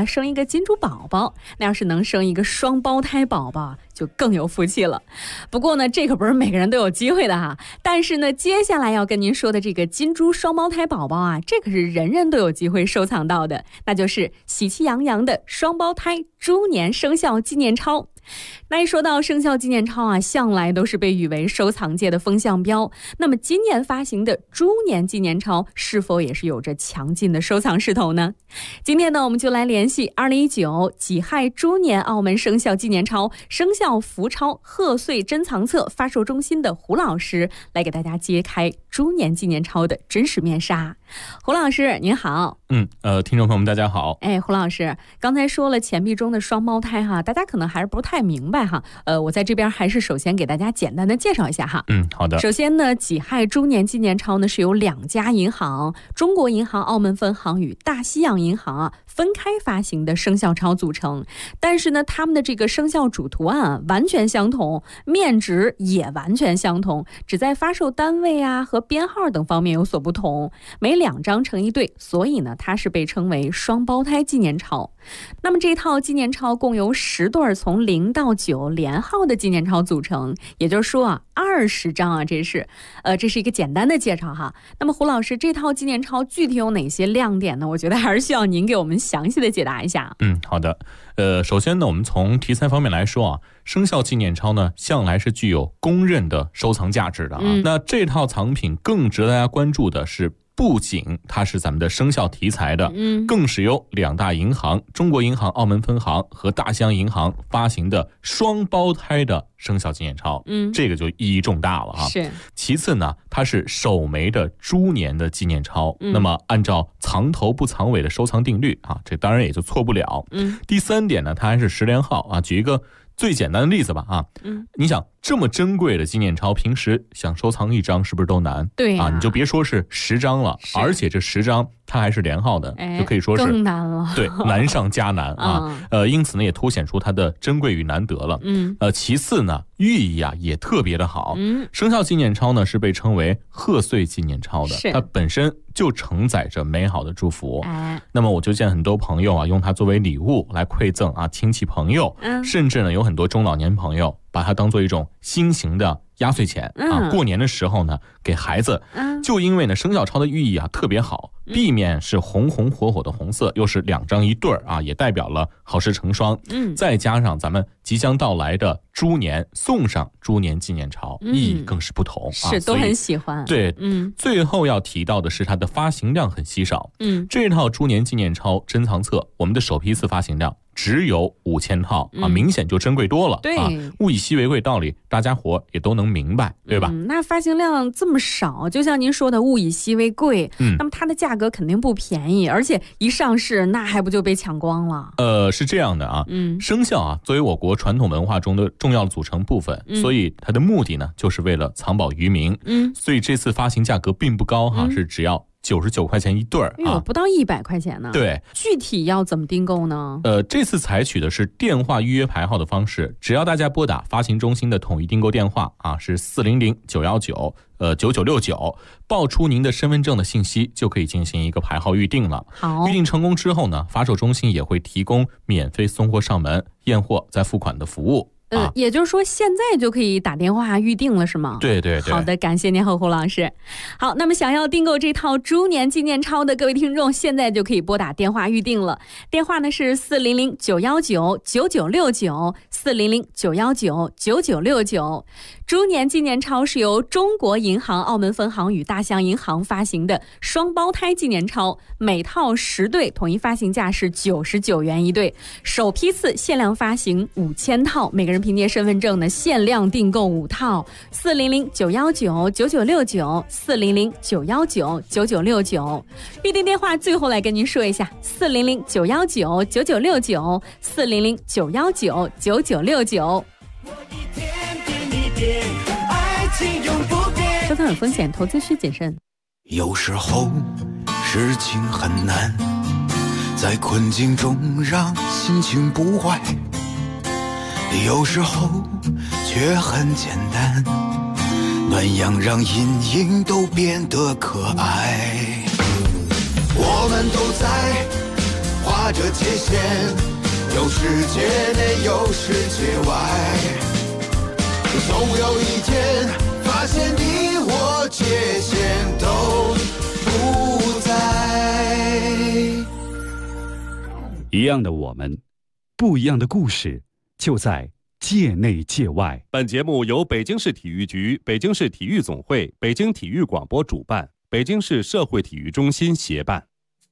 呢生一个金猪宝宝，那要是能生一个双胞胎宝宝就更有福气了。不过呢，这可不是每个人都有机会的哈。但是呢，接下来要跟您说的这个金猪双胞胎宝宝啊，这可是人人都有机会收藏到的，那就是喜气洋洋的双胞胎猪年生肖纪念钞。那一说到生肖纪念钞啊，向来都是被誉为收藏界的风向标。那么今年发行的猪年纪念钞是否也是有着强劲的收藏势头呢？今天呢，我们就来联系2019己亥猪年澳门生肖纪念钞生肖福钞贺岁珍藏册发售中心的胡老师，来给大家揭开猪年纪念钞的真实面纱。胡老师您好。 听众朋友们大家好。 胡老师，刚才说了钱币中的双胞胎哈，大家可能还是不太明白哈。我在这边还是首先给大家简单的介绍一下哈。 好的。 首先呢，己亥猪年纪念钞呢是由2家银行，中国银行澳门分行与大西洋银行啊分开发行的生肖钞组成。但是呢，他们的这个生肖主图案完全相同，面值也完全相同，只在发售单位啊和编号等方面有所不同。每2张成一对，所以呢，它是被称为双胞胎纪念钞。那么这套纪念钞共由10对从0到9连号的纪念钞组成，也就是说啊，20张啊，这是一个简单的介绍哈。那么胡老师，这套纪念钞具体有哪些亮点呢？我觉得还是需要您给我们详细的解答一下。 好的。首先呢，我们从题材方面来说啊，生肖纪念钞呢向来是具有公认的收藏价值的啊。那这套藏品更值得大家关注的是，不仅它是咱们的生肖题材的，更是由2大银行，中国银行澳门分行和大西洋银行发行的双胞胎的生肖纪念钞，这个就意义重大了啊。 是。 其次呢，它是首枚的猪年的纪念钞，那么按照藏头不藏尾的收藏定律啊，这当然也就错不了。第3点呢，它还是10连号啊。举一个最简单的例子吧啊，你想这么珍贵的纪念钞，平时想收藏1张是不是都难？ 对啊，你就别说是10张了，而且这10张它还是连号的，就可以说是更难了。 对，难上加难啊。因此呢，也凸显出它的珍贵与难得了。其次呢，寓意啊也特别的好。生肖纪念钞呢是被称为贺岁纪念钞的，它本身就承载着美好的祝福。那么我就见很多朋友啊用它作为礼物来馈赠啊亲戚朋友，甚至呢有很多中老年朋友把它当做一种新型的压岁钱啊，过年的时候呢给孩子。就因为呢生肖钞的寓意啊特别好，避免是红红火火的红色，又是2张一对啊，也代表了好事成双。再加上咱们即将到来的猪年，送上猪年纪念钞，意义更是不同啊， 是都很喜欢。 对，最后要提到的是它的发行量很稀少。这套猪年纪念钞珍藏册，我们的首批次发行量只有5000套啊，明显就珍贵多了。 对， 物以稀为贵道理，大家伙也都能明白，对吧？ 那发行量这么少，就像您说的物以稀为贵，那么它的价格肯定不便宜，而且一上市那还不就被抢光了？ 是这样的啊，生肖啊作为我国传统文化中的重要的组成部分，所以它的目的呢就是为了藏宝于民。所以这次发行价格并不高哈，是只要99块钱一对啊， 不到100块钱呢。 对， 具体要怎么订购呢？ 这次采取的是电话预约排号的方式，只要大家拨打发行中心的统一订购电话啊，是400-919-9969，报出您的身份证的信息，就可以进行一个排号预定了。 好， 预定成功之后呢，发售中心也会提供免费送货上门、验货再付款的服务。 也就是说现在就可以打电话预定了是吗？ 对对对。 好的，感谢您胡老师。好，那么想要订购这套猪年纪念钞的各位听众，现在就可以拨打电话预定了。电话呢是400-919-9969，400-919-9969。猪年纪念钞是由中国银行澳门分行与大西洋银行发行的双胞胎纪念钞，每套10对，统一发行价是99元一对，首批次限量发行5000套，每个人凭借身份证呢限量订购5套。400-919-9969，400-919-9969。预定电话最后来跟您说一下，400-919-9969，400-919-9969。收藏有风险，投资需谨慎。 有时候事情很难，在困境中让心情不坏，有时候却很简单，暖阳让阴影都变得可爱。我们都在花划着界限，有世界内有世界外，总有一天发现你我界限都不在。 一样的我们，不一样的故事，就在界内界外。 本节目由北京市体育局、北京市体育总会、北京体育广播主办，北京市社会体育中心协办。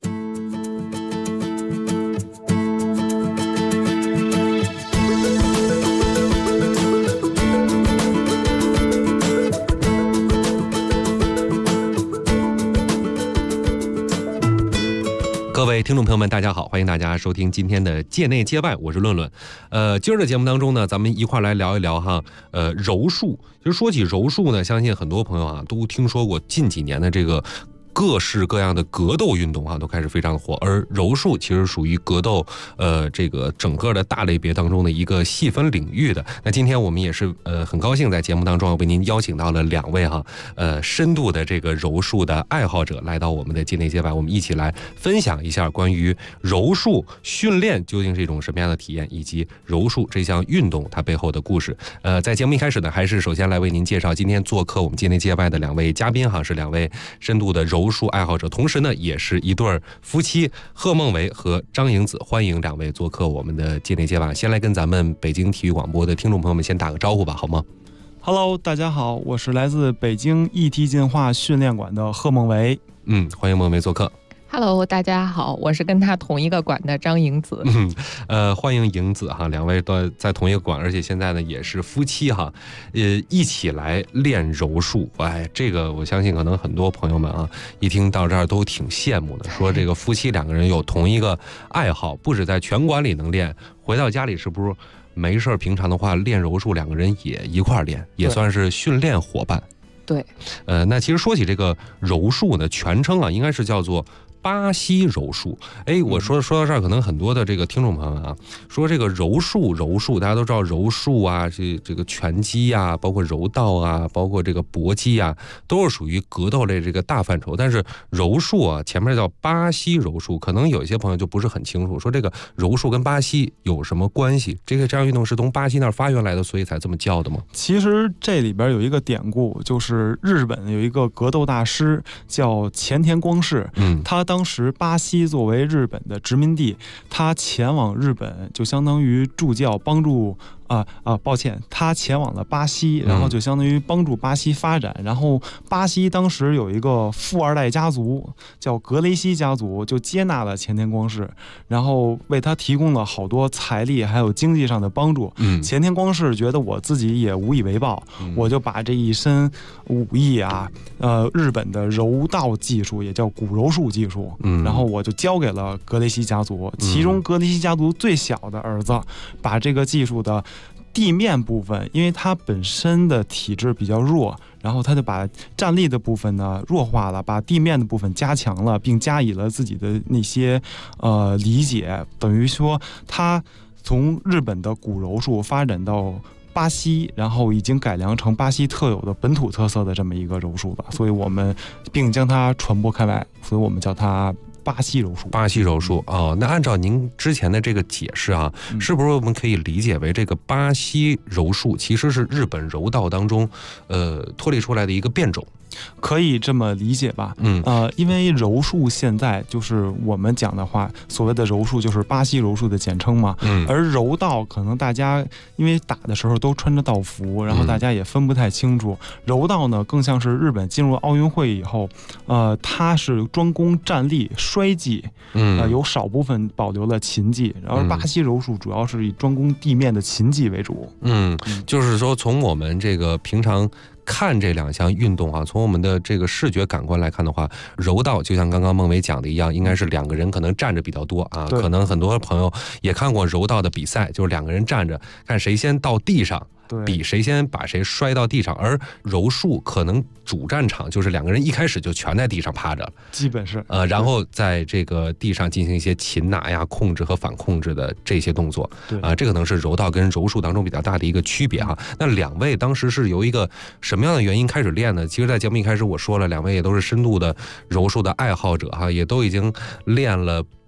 各位听众朋友们，大家好，欢迎大家收听今天的界内界外，我是论论。今儿的节目当中呢，咱们一块来聊一聊哈，柔术。其实说起柔术呢，相信很多朋友啊都听说过近几年的这个各式各样的格斗运动啊，都开始非常火。而柔术其实属于格斗这个整个的大类别当中的一个细分领域的。那今天我们也是很高兴在节目当中为您邀请到了2位哈深度的这个柔术的爱好者来到我们的界内界外，我们一起来分享一下关于柔术训练究竟是一种什么样的体验，以及柔术这项运动它背后的故事。在节目一开始呢，还是首先来为您介绍今天做客我们界内界外的2位嘉宾哈，是2位深度的柔术爱好者，同时呢也是一对夫妻，贺梦维和张颖子。欢迎2位做客我们的界内界外。先来跟咱们北京体育广播的听众朋友们先打个招呼吧，好吗？ Hello， 大家好，我是来自北京一体进化训练馆的贺梦维。 欢迎梦维做客。 Hello， 大家好，我是跟他同一个馆的张颖子。 欢迎颖子哈，2位都在同一个馆，而且现在呢也是夫妻哈，一起来练柔术。哎，这个我相信可能很多朋友们啊，一听到这儿都挺羡慕的，说这个夫妻2个人有同一个爱好，不止在拳馆里能练，回到家里是不是没事平常的话练柔术，2个人也一块练，也算是训练伙伴。 对， 那其实说起这个柔术呢，全称啊应该是叫做巴西柔术。我说到这儿，可能很多的这个听众朋友们啊，说这个柔术，大家都知道柔术啊，这个拳击啊，包括柔道啊，包括这个搏击啊，都是属于格斗类这个大范畴。但是柔术啊，前面叫巴西柔术，可能有一些朋友就不是很清楚，说这个柔术跟巴西有什么关系？这项运动是从巴西那儿发源来的，所以才这么叫的吗？ 其实这里边有一个典故，就是日本有一个格斗大师叫前田光世，他当时巴西作为日本的殖民地，他前往日本就相当于助教帮助他前往了巴西，然后就相当于帮助巴西发展。然后巴西当时有一个富2代家族叫格雷西家族，就接纳了前田光世，然后为他提供了好多财力还有经济上的帮助。前田光世觉得我自己也无以为报，我就把这一身武艺啊，日本的柔道技术也叫古柔术技术，然后我就交给了格雷西家族。其中格雷西家族最小的儿子把这个技术的地面部分，因为他本身的体质比较弱，然后他就把站立的部分呢弱化了，把地面的部分加强了，并加以了自己的那些理解。等于说他从日本的古柔术发展到巴西，然后已经改良成巴西特有的本土特色的这么一个柔术了，所以我们并将它传播开来，所以我们叫它巴西柔术。 巴西柔术哦，那按照您之前的这个解释啊，是不是我们可以理解为这个巴西柔术其实是日本柔道当中脱离出来的一个变种？ 可以这么理解吧。因为柔术现在就是我们讲的话，所谓的柔术就是巴西柔术的简称嘛。而柔道可能大家因为打的时候都穿着道服，然后大家也分不太清楚。柔道呢更像是日本进入奥运会以后，它是专攻站立摔技，有少部分保留了擒技，然后巴西柔术主要是以专攻地面的擒技为主。 就是说从我们这个平常看这2项运动啊，从我们的这个视觉感官来看的话，柔道就像刚刚孟伟讲的一样，应该是2个人可能站着比较多啊。可能很多朋友也看过柔道的比赛，就是2个人站着，看谁先到地上，比谁先把谁摔到地上。而柔术可能主战场就是2个人一开始就全在地上趴着， 基本是然后在这个地上进行一些擒拿呀、控制和反控制的这些动作。这可能是柔道跟柔术当中比较大的一个区别哈。那2位当时是由一个什么样的原因开始练呢？其实在节目一开始我说了，2位也都是深度的柔术的爱好者哈，也都已经练了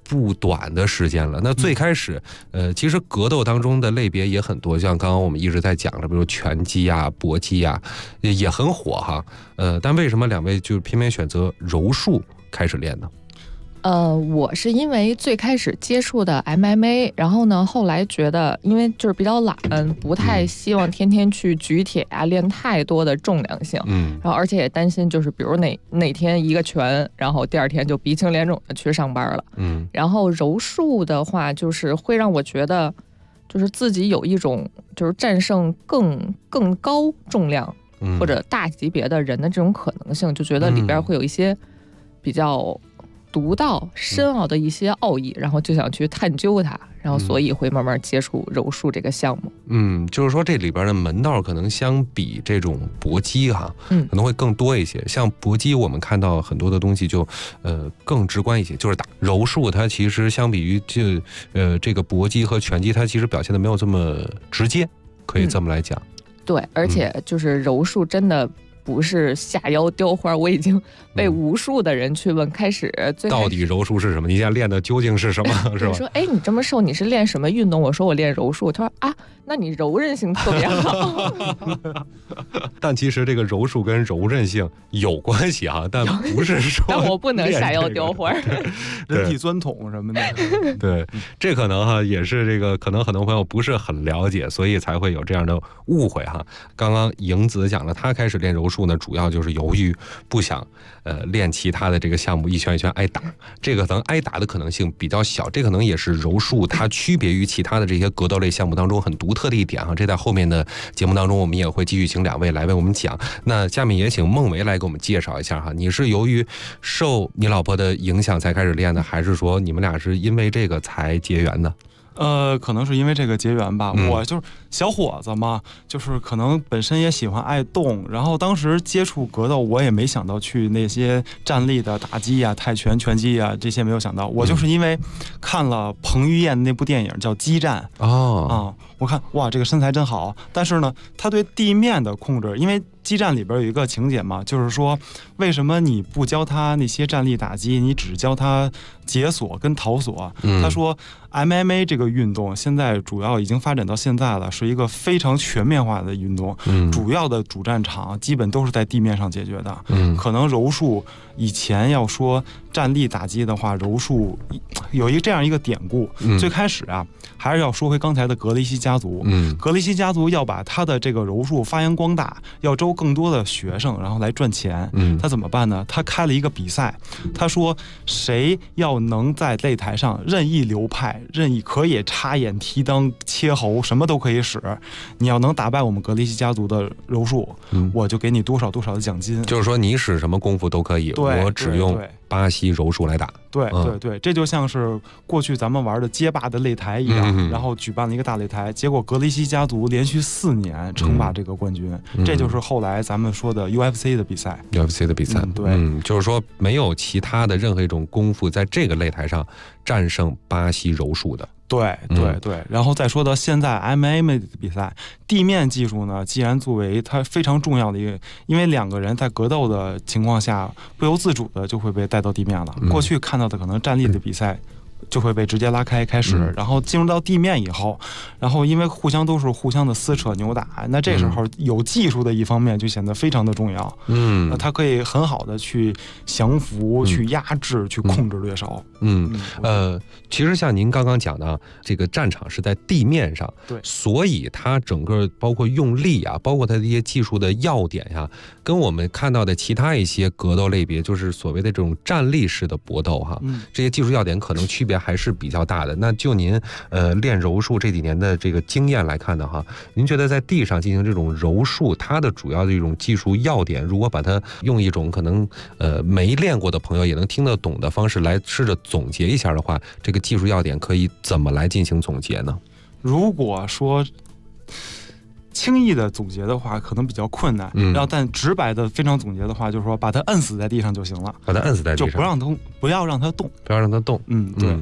不短的时间了。那最开始，其实格斗当中的类别也很多，像刚刚我们一直在讲的，比如拳击啊、搏击啊，也很火哈。但为什么两位就偏偏选择柔术开始练呢？ 我是因为最开始接触的 MMA， 然后呢，后来觉得因为就是比较懒，不太希望天天去举铁啊，练太多的重量性，然后而且也担心就是比如哪天一个拳，然后第二天就鼻青脸肿的去上班了，然后柔术的话，就是会让我觉得，就是自己有一种就是战胜更高重量或者大级别的人的这种可能性，就觉得里边会有一些比较独到深奥的一些奥义，然后就想去探究它，然后所以会慢慢接触柔术这个项目。 就是说这里边的门道可能相比这种搏击哈，可能会更多一些。像搏击我们看到很多的东西就更直观一些，就是打。柔术它其实相比于这个搏击和拳击，它其实表现的没有这么直接，可以这么来讲。 对，而且就是柔术真的不是下腰雕花，我已经被无数的人去问， 到底柔术是什么？你现在练的究竟是什么？是吧？ 说，你这么瘦，你是练什么运动？我说我练柔术。他说啊，那你柔韧性特别好。 但其实这个柔术跟柔韧性有关系啊，但不是说但我不能下腰雕花， 人体钻筒什么的。 对，这可能哈也是这个，可能很多朋友不是很了解，所以才会有这样的误会哈。刚刚莹子讲了，她开始练柔术呢，主要就是由于不想练其他的这个项目，一拳一拳挨打，这个可能挨打的可能性比较小，这可能也是柔术它区别于其他的这些格斗类项目当中很独特的一点哈。这在后面的节目当中我们也会继续请两位来为我们讲。那下面也请孟维来给我们介绍一下哈，你是由于受你老婆的影响才开始练的，还是说你们俩是因为这个才结缘的？ 可能是因为这个结缘吧，我就是小伙子嘛，就是可能本身也喜欢爱动，然后当时接触格斗，我也没想到去那些站立的打击啊、泰拳、拳击啊这些没有想到，我就是因为看了彭于晏那部电影叫《激战》我看哇这个身材真好，但是呢，他对地面的控制，因为激战里边有一个情节嘛，就是说为什么你不教他那些站立打击，你只教他解锁跟逃锁？他说 MMA 这个运动现在主要已经发展到现在了，是一个非常全面化的运动，主要的主战场基本都是在地面上解决的。可能柔术以前要说站立打击的话，柔术有这样一个典故，最开始啊，还是要说回刚才的格雷西家族。格雷西家族要把他的这个柔术发扬光大，要招更多的学生，然后来赚钱。他怎么办呢？他开了一个比赛，他说谁要能在擂台上任意流派，任意可以插眼、提裆、切喉，什么都可以使，你要能打败我们格雷西家族的柔术，我就给你多少多少的奖金。 就是说你使什么功夫都可以，我只用巴西柔术来打。 对，这就像是过去咱们玩的街霸的擂台一样，然后举办了一个大擂台，结果格雷西家族连续4年称霸这个冠军，这就是后来咱们说的 UFC 的比赛。 对，就是说没有其他的任何一种功夫在这个擂台上战胜巴西柔术的。 对，然后再说到现在 MMA 的比赛，地面技术呢，既然作为它非常重要的一个，因为两个人在格斗的情况下，不由自主的就会被带到地面了。过去看到的可能站立的比赛，就会被直接拉开始，然后进入到地面以后，然后因为互相的撕扯扭打，那这时候有技术的一方面就显得非常的重要。它可以很好的去降服、去压制、去控制对手。 其实像您刚刚讲的，这个战场是在地面上， 对， 所以它整个包括用力啊，包括它的一些技术的要点呀，跟我们看到的其他一些格斗类别，就是所谓的这种站立式的搏斗哈，这些技术要点可能区别还是比较大的。那就您练柔术这几年的这个经验来看的哈，您觉得在地上进行这种柔术，它的主要的一种技术要点，如果把它用一种可能没练过的朋友也能听得懂的方式来试着总结一下的话，这个技术要点可以怎么来进行总结呢？ 如果说轻易的总结的话可能比较困难，然后但直白的非常总结的话，就是说把它摁死在地上就行了， 把它摁死在地上， 就不要让它动。 对。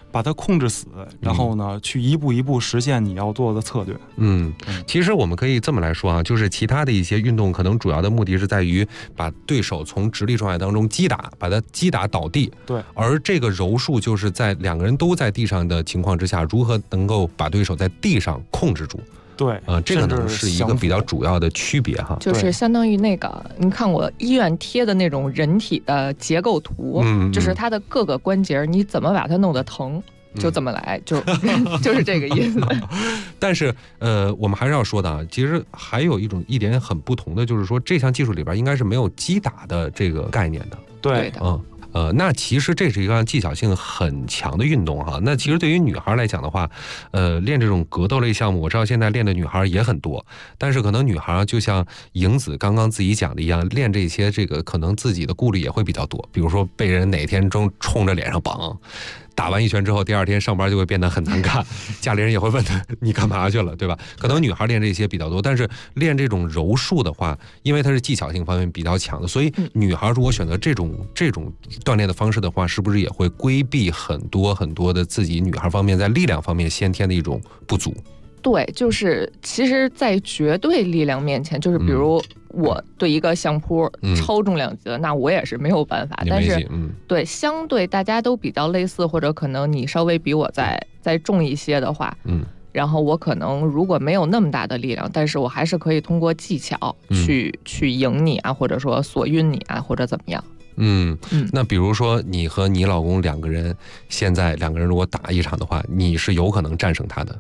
把它控制死，然后呢，去一步一步实现你要做的策略。 其实我们可以这么来说啊，就是其他的一些运动可能主要的目的是在于把对手从直立状态当中击打，把他击打倒地。 对， 而这个柔术就是在两个人都在地上的情况之下，如何能够把对手在地上控制住。 对， 这个呢是一个比较主要的区别哈， 就是相当于那个，你看过医院贴的那种人体的结构图，就是它的各个关节，你怎么把它弄得疼，就怎么来，就是这个意思。 但是我们还是要说的啊，其实还有一点很不同的，就是说这项技术里边应该是没有击打的这个概念的。 对的。 那其实这是一个技巧性很强的运动哈。那其实对于女孩来讲的话，练这种格斗类项目，我知道现在练的女孩也很多，但是可能女孩就像莹子刚刚自己讲的一样，练这些可能自己的顾虑也会比较多，比如说被人哪天冲着脸上绑。打完一拳之后，第二天上班就会变得很难看，家里人也会问他你干嘛去了，对吧？可能女孩练这些比较多，但是练这种柔术的话，因为它是技巧性方面比较强的，所以女孩如果选择这种锻炼的方式的话，是不是也会规避很多的自己女孩方面在力量方面先天的一种不足？ 对，就是其实在绝对力量面前，就是比如我对一个相扑超重量级的，那我也是没有办法。但是对相对大家都比较类似，或者可能你稍微比我再重一些的话，然后我可能如果没有那么大的力量，但是我还是可以通过技巧去赢你啊，或者说锁晕你啊，或者怎么样。 那比如说你和你老公两个人，现在两个人如果打一场的话，你是有可能战胜他的。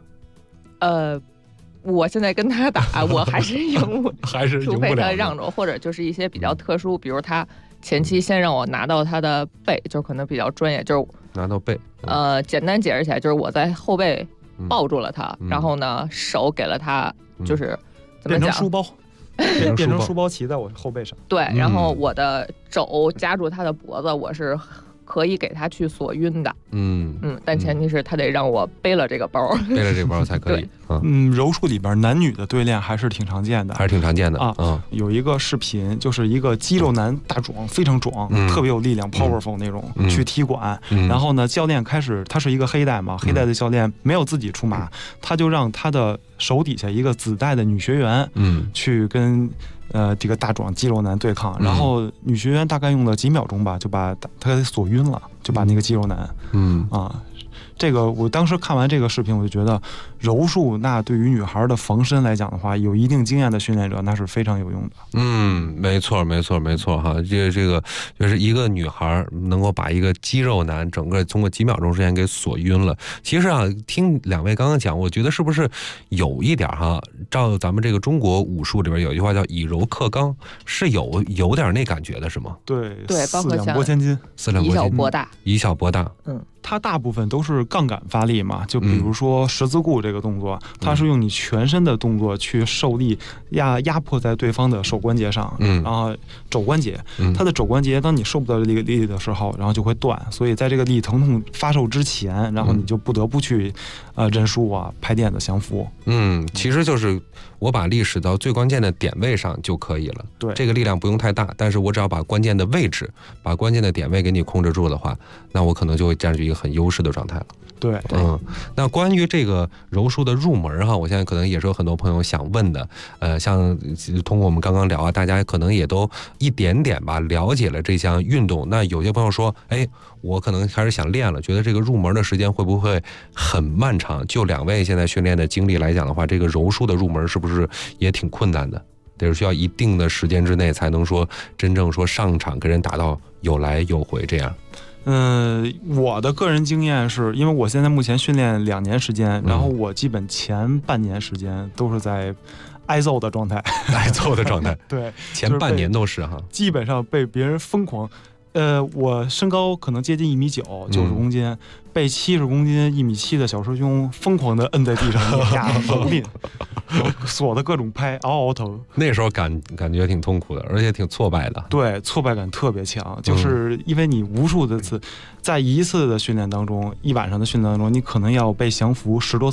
我现在跟他打，我还是赢不， 还是赢不了， 除非他让着，或者就是一些比较特殊，比如他前期先让我拿到他的背，就可能比较专业，就是拿到背。 简单解释起来，就是我在后背抱住了他，然后呢手给了他，就是怎么讲， 变成书包，变成书包骑在我后背上。 对，然后我的肘夹住他的脖子，我是可以给他去锁晕的，但前提是他得让我背了这个包， 背了这个包才可以。 柔术里边男女的对练还是挺常见的， 啊。 有一个视频，就是一个肌肉男大壮，非常壮，特别有力量 ，powerful 那种，去踢馆。然后呢，教练开始，他是一个黑带嘛，黑带的教练没有自己出马，他就让他的手底下一个紫带的女学员，去跟这个大壮肌肉男对抗，然后女学员大概用了几秒钟吧，就把他给锁晕了，就把那个肌肉男，这个我当时看完这个视频，我就觉得柔术那对于女孩的防身来讲的话，有一定经验的训练者那是非常有用的。 没错哈，这个就是一个女孩能够把一个肌肉男整个通过几秒钟时间给锁晕了。其实啊，听两位刚刚讲，我觉得是不是有一点哈，照咱们这个中国武术里边有一句话叫以柔克刚，是有点那感觉的是吗？ 对， 包括四两拨千斤， 以小博大， 以小博大。 它大部分都是杠杆发力嘛，就比如说十字固这个动作，它是用你全身的动作去受力压迫在对方的手关节上，然后肘关节，它的肘关节当你受不到这个力的时候，然后就会断，所以在这个力疼痛发受之前，然后你就不得不去认输啊，拍垫子降服。 其实就是我把力使到最关键的点位上就可以了。 对， 这个力量不用太大，但是我只要把关键的位置、把关键的点位给你控制住的话，那我可能就会占据一个很优势的状态了。 对， 那关于这个柔术的入门哈，我现在可能也是有很多朋友想问的，像通过我们刚刚聊啊，大家可能也都一点点吧了解了这项运动。那有些朋友说，我可能开始想练了，觉得这个入门的时间会不会很漫长？就两位现在训练的经历来讲的话，这个柔术的入门是不是也挺困难的？得是需要一定的时间之内才能说真正说上场跟人打到有来有回这样。 我的个人经验是因为我现在目前训练2年时间，然后我基本前半年时间都是在挨揍的状态，对， 前半年都是哈， 基本上被别人疯狂。我身高可能接近1.9米，90公斤，被70公斤1.7米的小师兄疯狂的摁在地上碾压蹂躏，锁的各种拍，嗷嗷疼。 那时候感觉挺痛苦的，而且挺挫败的。 对，挫败感特别强，就是因为你无数的次，在一次的训练当中，一晚上的训练当中，你可能要被降服10多次。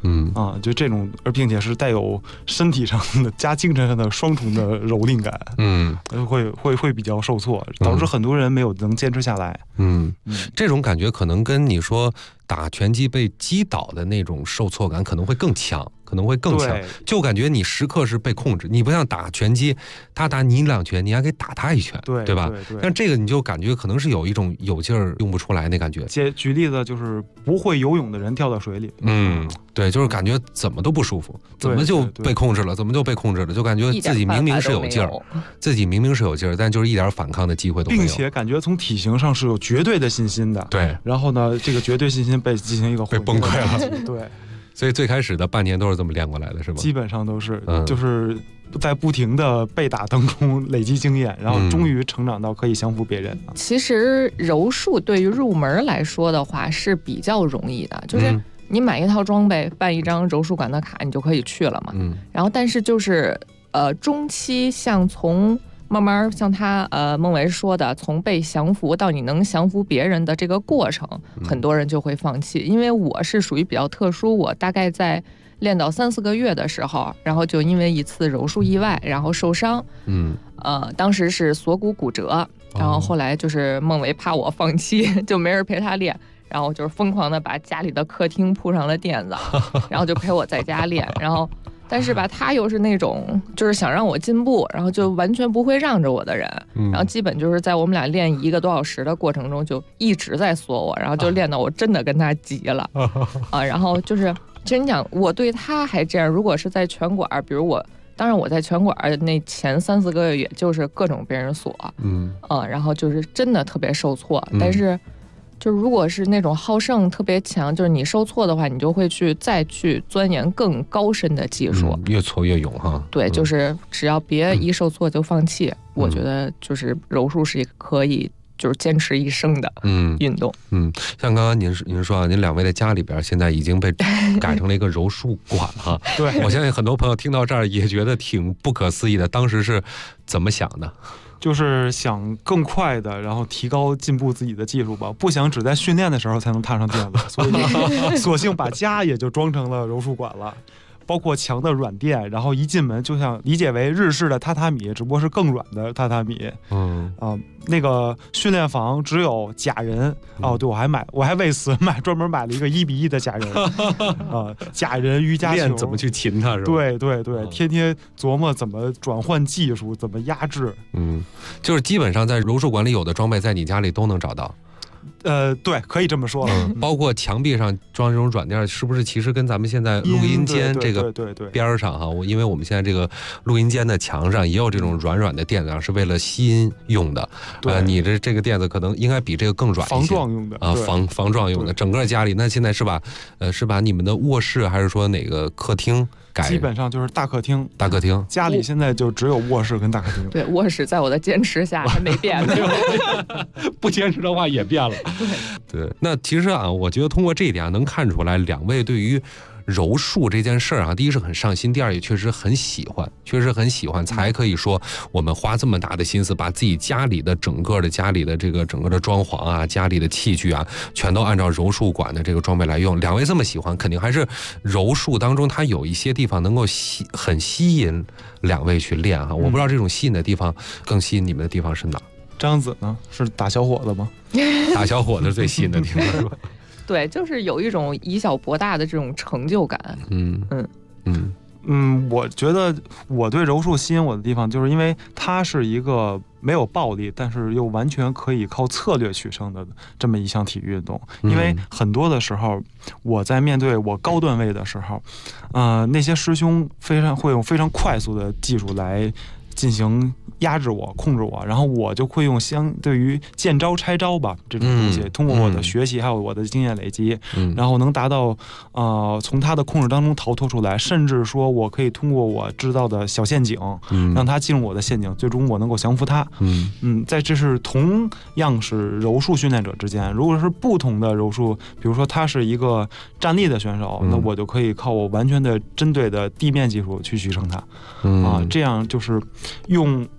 就这种，并且是带有身体上的加精神上的双重的蹂躏感，会比较受挫，导致很多人没有能坚持下来。 这种感觉可能跟你说打拳击被击倒的那种受挫感可能会更强。就感觉你时刻是被控制，你不像打拳击，他打你2拳，你还可以打他1拳，对吧？但这个你就感觉可能是有一种有劲儿用不出来那感觉。 举例子就是不会游泳的人跳到水里， 对，就是感觉怎么都不舒服，怎么就被控制了，就感觉自己明明是有劲儿，但就是一点反抗的机会都没有， 并且感觉从体型上是有绝对的信心的。 对， 然后呢，这个绝对信心被进行一个被崩溃了。 对。 所以最开始的半年都是这么练过来的，是吗？ 基本上都是，就是在不停的被打当中累积经验，然后终于成长到可以降服别人。 其实柔术对于入门来说的话是比较容易的，就是你买一套装备，办一张柔术馆的卡，你就可以去了嘛。然后但是就是中期像从慢慢像他孟维说的，从被降服到你能降服别人的这个过程，很多人就会放弃。因为我是属于比较特殊，我大概在练到3-4个月的时候，然后就因为一次柔术意外，然后受伤，当时是锁骨骨折，然后后来就是孟维怕我放弃，就没人陪他练，然后就是疯狂的把家里的客厅铺上了垫子，然后就陪我在家练，然后。但是吧，他又是那种就是想让我进步，然后就完全不会让着我的人，然后基本就是在我们俩练1个多小时的过程中，就一直在锁我，然后就练到我真的跟他急了然后就是其实你讲我对他还这样，如果是在拳馆，比如当然我在拳馆那前3-4个月，也就是各种被人锁，然后就是真的特别受挫，但是。就是如果是那种好胜特别强，就是你受挫的话，你就会再去钻研更高深的技术， 越挫越勇哈。 对，就是只要别一受挫就放弃，我觉得就是柔术是一个可以就是坚持一生的运动。 像刚刚您说啊，您2位的家里边现在已经被改成了一个柔术馆哈。 对， 我相信很多朋友听到这儿也觉得挺不可思议的，当时是怎么想的？ 就是想更快的，然后提高进步自己的技术吧，不想只在训练的时候才能踏上垫子，所以索性把家也就装成了柔术馆了。包括墙的软垫，然后一进门就像理解为日式的榻榻米，只不过是更软的榻榻米。那个训练房只有假人对，我还为此专门买了一个1:1的假人假人瑜伽球， 练怎么去擒他是吧？ 对，天天琢磨怎么转换技术，怎么压制。 就是基本上在柔术馆里有的装备，在你家里都能找到。 对，可以这么说。 包括墙壁上装这种软垫，是不是其实跟咱们现在录音间这个边上哈？因为我们现在这个录音间的墙上也有这种软的垫子，是为了吸音用的。你这个垫子可能应该比这个更软一些， 防撞用的啊，防撞用的。整个家里，那现在是把你们的卧室还是说哪个客厅？ 基本上就是大客厅，家里现在就只有卧室跟大客厅。 对，卧室在我的坚持下还没变呢不坚持的话也变了。对，那其实啊，我觉得通过这一点能看出来2位对于柔术这件事儿啊，第一是很上心，第二也确实很喜欢，才可以说我们花这么大的心思，把自己家里的整个的这个整个的装潢啊，家里的器具啊，全都按照柔术馆的这个装备来用。2位这么喜欢，肯定还是柔术当中它有一些地方能够很吸引2位去练哈。我不知道这种吸引的地方，更吸引你们的地方是哪？ 张子呢？是打小伙子吗？ 打小伙子最吸引的地方是吧？ 对，就是有一种以小博大的这种成就感。 我觉得我对柔术吸引我的地方，就是因为它是一个没有暴力，但是又完全可以靠策略取胜的这么一项体育运动。因为很多的时候，我在面对我高段位的时候，那些师兄会用非常快速的技术来进行压制我、控制我，然后我就会用相对于见招拆招吧这种东西，通过我的学习还有我的经验累积，然后能达到从他的控制当中逃脱出来，甚至说我可以通过我制造的小陷阱，让他进入我的陷阱，最终我能够降服他。在这是同样是柔术训练者之间，如果是不同的柔术，比如说他是一个站立的选手，那我就可以靠我完全的针对的地面技术去取胜他。这样就是用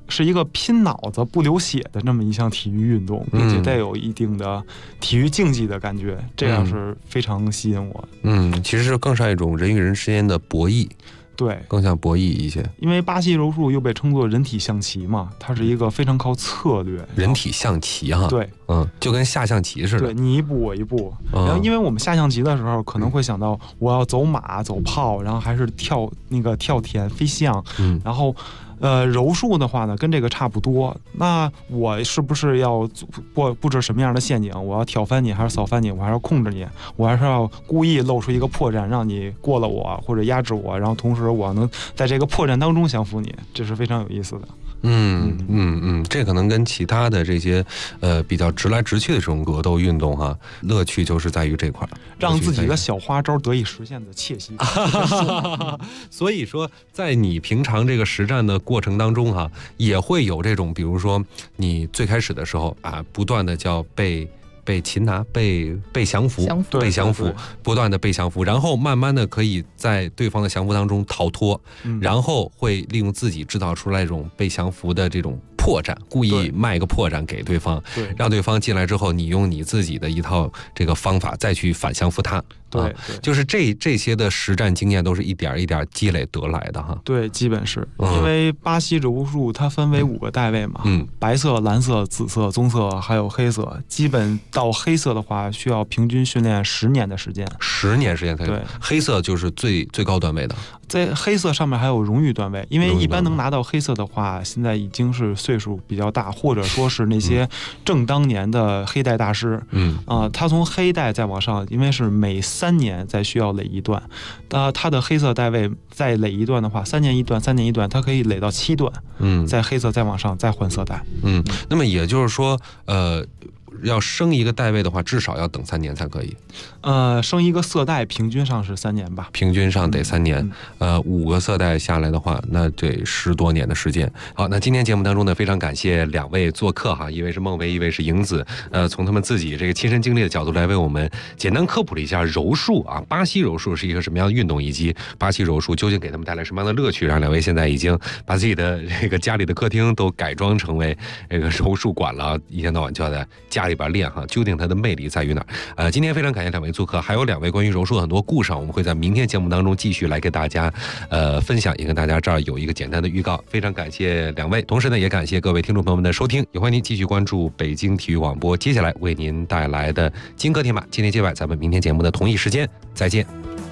是一个拼脑子不流血的这么一项体育运动，并且带有一定的体育竞技的感觉，这样是非常吸引我。 其实更像一种人与人之间的博弈。 对， 更像博弈一些。因为巴西柔术又被称作人体象棋嘛，它是一个非常靠策略。 人体象棋哈。 对， 就跟下象棋似的。 对，你一步我一步。然后，因为我们下象棋的时候，可能会想到我要走马、走炮，然后还是跳田、飞象，然后。柔术的话呢，跟这个差不多。那我是不是要布置什么样的陷阱？我要挑翻你，还是扫翻你？我还是要控制你？我还是要故意露出一个破绽，让你过了我或者压制我，然后同时我能在这个破绽当中降服你，这是非常有意思的。 这可能跟其他的这些比较直来直去的这种格斗运动哈，乐趣就是在于这块， 让自己的小花招得以实现的窃喜。 所以说，在你平常这个实战的过程当中哈，也会有这种，比如说你最开始的时候啊，不断的叫被擒拿、被降服、不断的被降服，然后慢慢的可以在对方的降服当中逃脱，然后会利用自己制造出来这种被降服的这种破绽，故意卖个破绽给对方，让对方进来之后，你用你自己的一套这个方法再去反降服他。 对， 就是这些的实战经验都是一点一点积累得来的哈。 对，基本是因为巴西柔术它分为5个代位嘛，白色、蓝色、紫色、棕色还有黑色。基本到黑色的话，需要平均训练10年的时间。 10年时间才对。黑色就是最高段位的。 在黑色上面还有荣誉段位，因为一般能拿到黑色的话，现在已经是岁数比较大，或者说是那些正当年的黑带大师。他从黑带再往上，因为是每3年再需要累一段，他的黑色带位再累一段的话，3年一段，3年一段，它可以累到7段。在黑色再往上再换色带。 那么也就是说，要升一个带位的话，至少要等3年才可以。 升一个色带平均上是3年吧， 平均上得3年。5个色带下来的话，那得10多年的时间。好，那今天节目当中呢，非常感谢2位做客哈，一位是孟薇，一位是莹子。从他们自己这个亲身经历的角度来为我们简单科普了一下柔术啊，巴西柔术是一个什么样的运动，以及巴西柔术究竟给他们带来什么样的乐趣，让2位现在已经把自己的这个家里的客厅都改装成为这个柔术馆了，一天到晚就要在家里边练哈，究竟它的魅力在于哪儿？今天非常感谢2位做客，还有2位关于柔术的很多故事，我们会在明天节目当中继续来给大家分享，也跟大家这儿有一个简单的预告。非常感谢2位，同时呢，也感谢各位听众朋友们的收听，也欢迎您继续关注北京体育广播接下来为您带来的金歌天马今天接外，咱们明天节目的同一时间再见。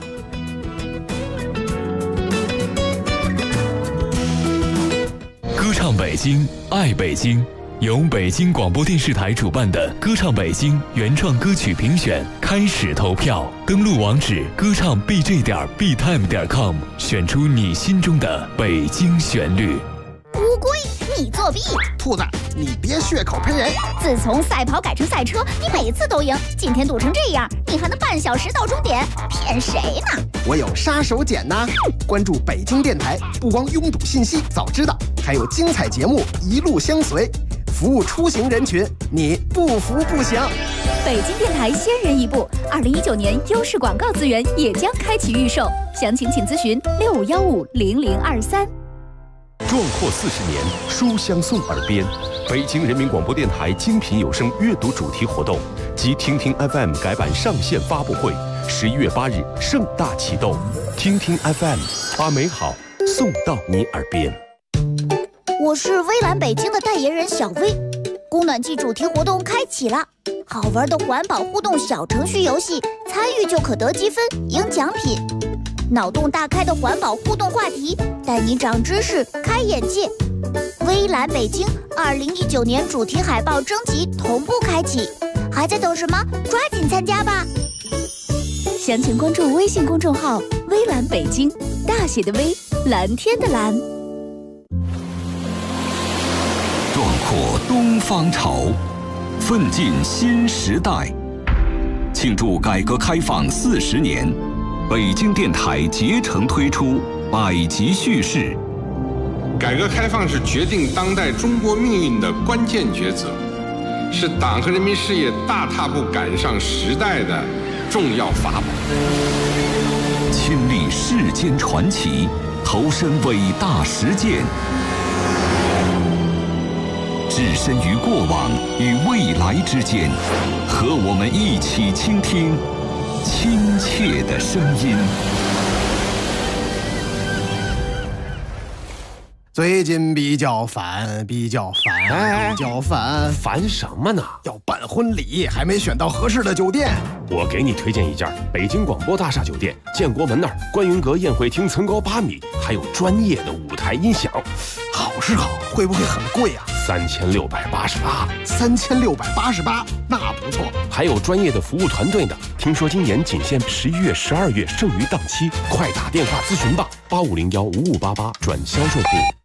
歌唱北京，爱北京。由北京广播电视台主办的歌唱北京原创歌曲评选开始投票，登录网址歌唱 bj.btime.com， 选出你心中的北京旋律。 乌龟，你作弊！ 兔子，你别血口喷人！ 自从赛跑改成赛车，你每次都赢，今天堵成这样，你还能半小时到终点，骗谁呢？ 我有杀手锏呢！关注北京电台，不光拥堵信息早知道，还有精彩节目一路相随。服务出行人群，你不服不行。 北京电台先人一步，2019年优势广告资源也将开启预售，详情请咨询65150023。 壮阔40年，书香送耳边。北京人民广播电台精品有声阅读主题活动及听听 FM 改版上线发布会，11月8日盛大启动。听听 FM， 把美好送到你耳边。 我是微蓝北京的代言人小薇，供暖季主题活动开启了，好玩的环保互动小程序游戏，参与就可得积分赢奖品。脑洞大开的环保互动话题，带你长知识开眼界。微蓝北京2019年主题海报征集同步开启，还在等什么？抓紧参加吧！详情关注微信公众号微蓝北京，大写的微，蓝天的蓝。 壮阔东方潮，奋进新时代。庆祝改革开放40年，北京电台竭诚推出百集叙事。 改革开放是决定当代中国命运的关键抉择，是党和人民事业大踏步赶上时代的重要法宝。 亲历世间传奇，投身伟大实践。 置身于过往与未来之间，和我们一起倾听亲切的声音。 最近比较烦，比较烦什么呢？ 要办婚礼，还没选到合适的酒店。 我给你推荐一家北京广播大厦酒店，建国门那儿观云阁宴会厅层高8米，还有专业的舞台音响。 好是好，会不会很贵啊 ？3688， 那不错。 还有专业的服务团队呢。听说今年仅限11月、12月剩余档期，快打电话咨询吧，85015588转销售部。